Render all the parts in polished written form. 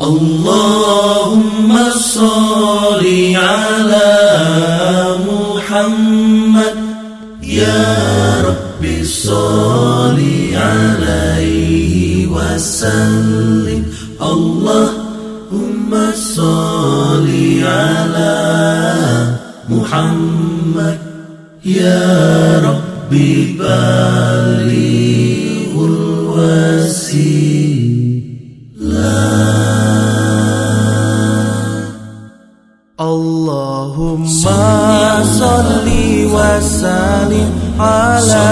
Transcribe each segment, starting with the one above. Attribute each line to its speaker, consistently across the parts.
Speaker 1: Allahumma sholli ala Muhammad ya Rabbi sholli alaihi wasallim. Allahumma sholli ala Muhammad ya Rabbi balighul wasilah.
Speaker 2: Allahumma sholli wa sallim ala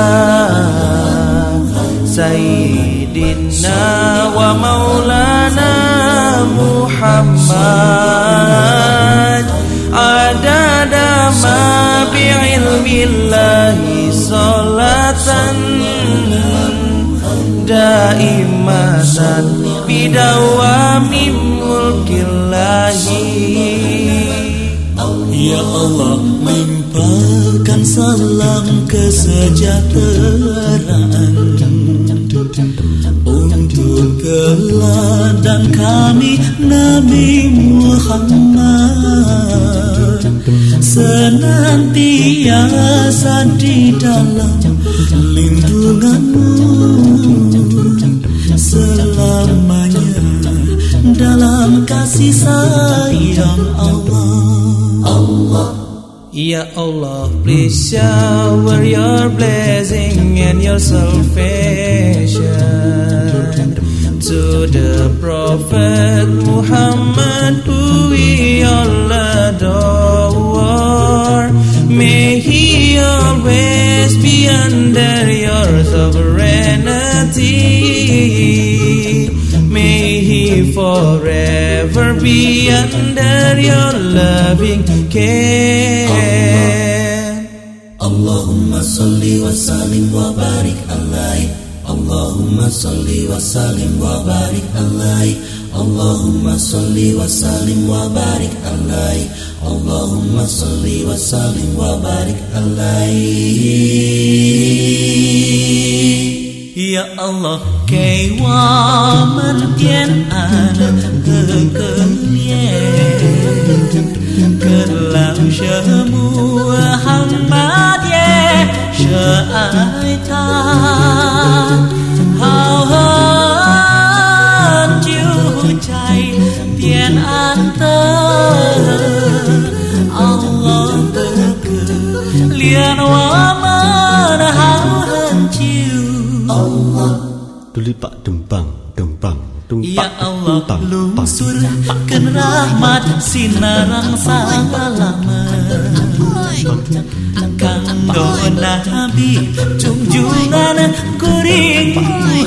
Speaker 2: Sayyidina wa maulana Muhammad adada ma bi'ilmillahi salatan daimatan bidawami mulkillahi.
Speaker 1: Ya Allah, limpahkan salam kesejahteraan untuk teladan kami Nabi Muhammad, senantiasa di dalam lindunganmu, selamanya dalam kasih sayang Allah.
Speaker 2: Ya Allah, please shower your blessing and your salvation to the Prophet Muhammad, who we all adore. May he always be under your sovereignty. May he forever be under your loving care.
Speaker 1: Allahumma salli wa sallim wa barik alaihi. Allahumma salli wa sallim wa barik alaihi. Allahumma salli wa sallim wa barik alaihi. Allahumma salli wa sallim wa barik alaihi.
Speaker 2: Ya Allah, cây hoa mến gian an cơn cơn làm sợ mùa hằng mát sợ ai ta hào hớn chiếu cháy tiền an tơ Allah berkah lian hoa mến hào hớn chiếu
Speaker 1: tulipak dempang
Speaker 2: Ya Allah, luncurkan rahmat sinarang salamet kanggo Nabi junjungan kuring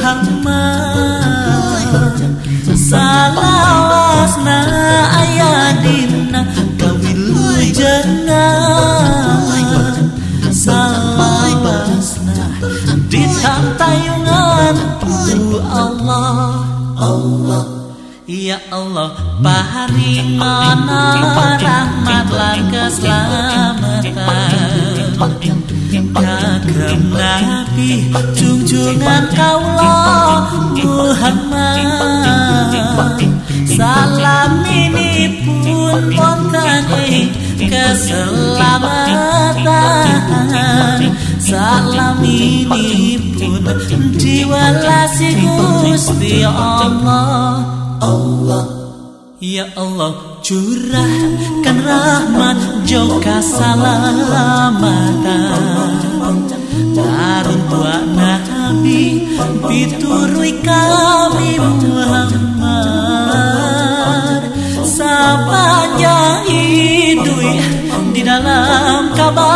Speaker 2: Muhammad, salawasna ayadina kawilujengan, salawasna ditantayungan Allah. Ya Allah, paringana rahmat lan keselamatan kagem Nabi junjungan kaula Muhammad, salam ini pun wonten ing keselamatan, salam ini pun diwalasi Gusti Allah. Ya Allah, curahkan rahmat joka salamatan darun tua Nabi piturui kami Muhammad, sabanyak hidup di dalam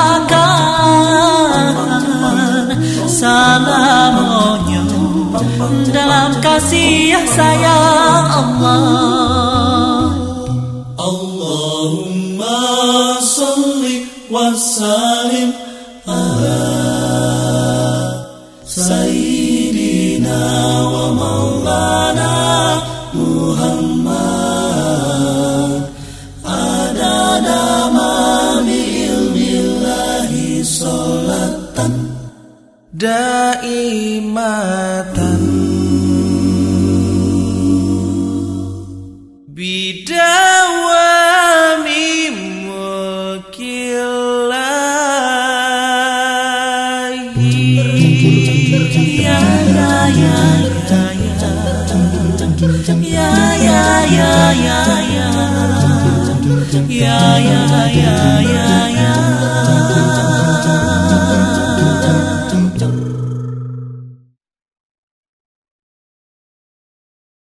Speaker 2: kabangkan, salamonya dalam kasih sayang Allah.
Speaker 1: Allahumma salli wa sallim ala Sayyidina wa maulana Muhammad adada ma bi'ilmillahi salatan
Speaker 2: daimatan ya ya ya ya ya ya ya ya